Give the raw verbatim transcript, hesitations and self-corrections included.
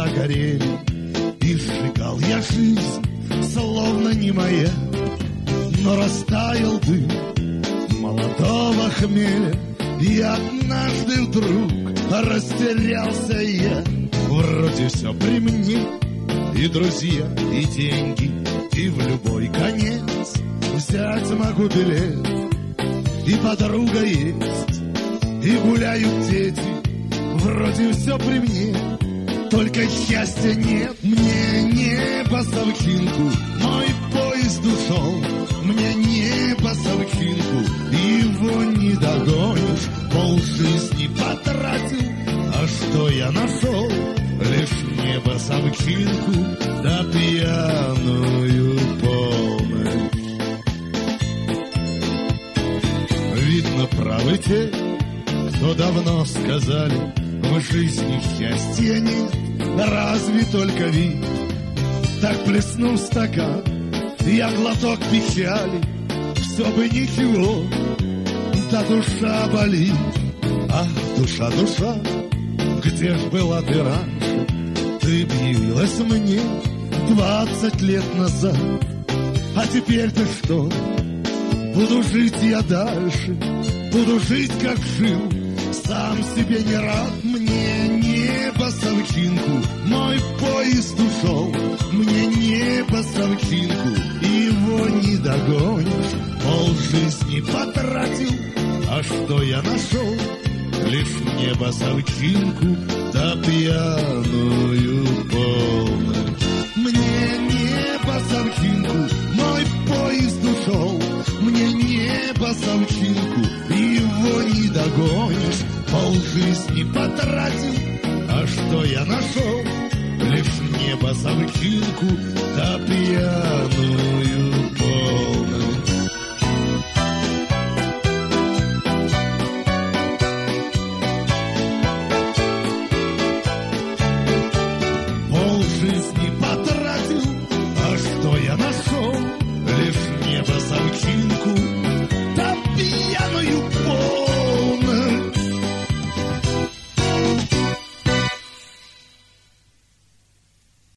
загорели, и сжигал я жизнь, словно не моя. Но растаял дым молодого хмеля, и однажды вдруг растерялся я. Вроде все при мне, и друзья, и деньги, и в любой конец взять могу билет. И подруга есть, и гуляют дети, вроде все при мне, только счастья нет. Мне небо совчинку, мой поезд ушел. Мне небо совчинку, его не догонишь. Полжизни потратил, а что я нашел? Лишь небо совчинку, да пьяную полночь. Видно, правы те, кто давно сказали, в жизни счастья нет, разве только вид. Так плеснул стакан, я глоток печали, все бы ничего, да душа болит. Ах, душа, душа, где ж была ты раньше? Ты б явилась мне двадцать лет назад. А теперь-то что? Буду жить я дальше, буду жить как жил, сам себе не рад. Мне небо совчинку, мой поезд ушел. Мне небо совчинку, его не догонишь. Полжизни потратил, а что я нашел? Лишь небо совчинку, да пьяную полночь. Мне небо совчинку, мой поезд ушел. Мне небо совчинку, его не догонишь. Полжизни потратил, а что я нашел? Лишь небо совчинку, да пьяную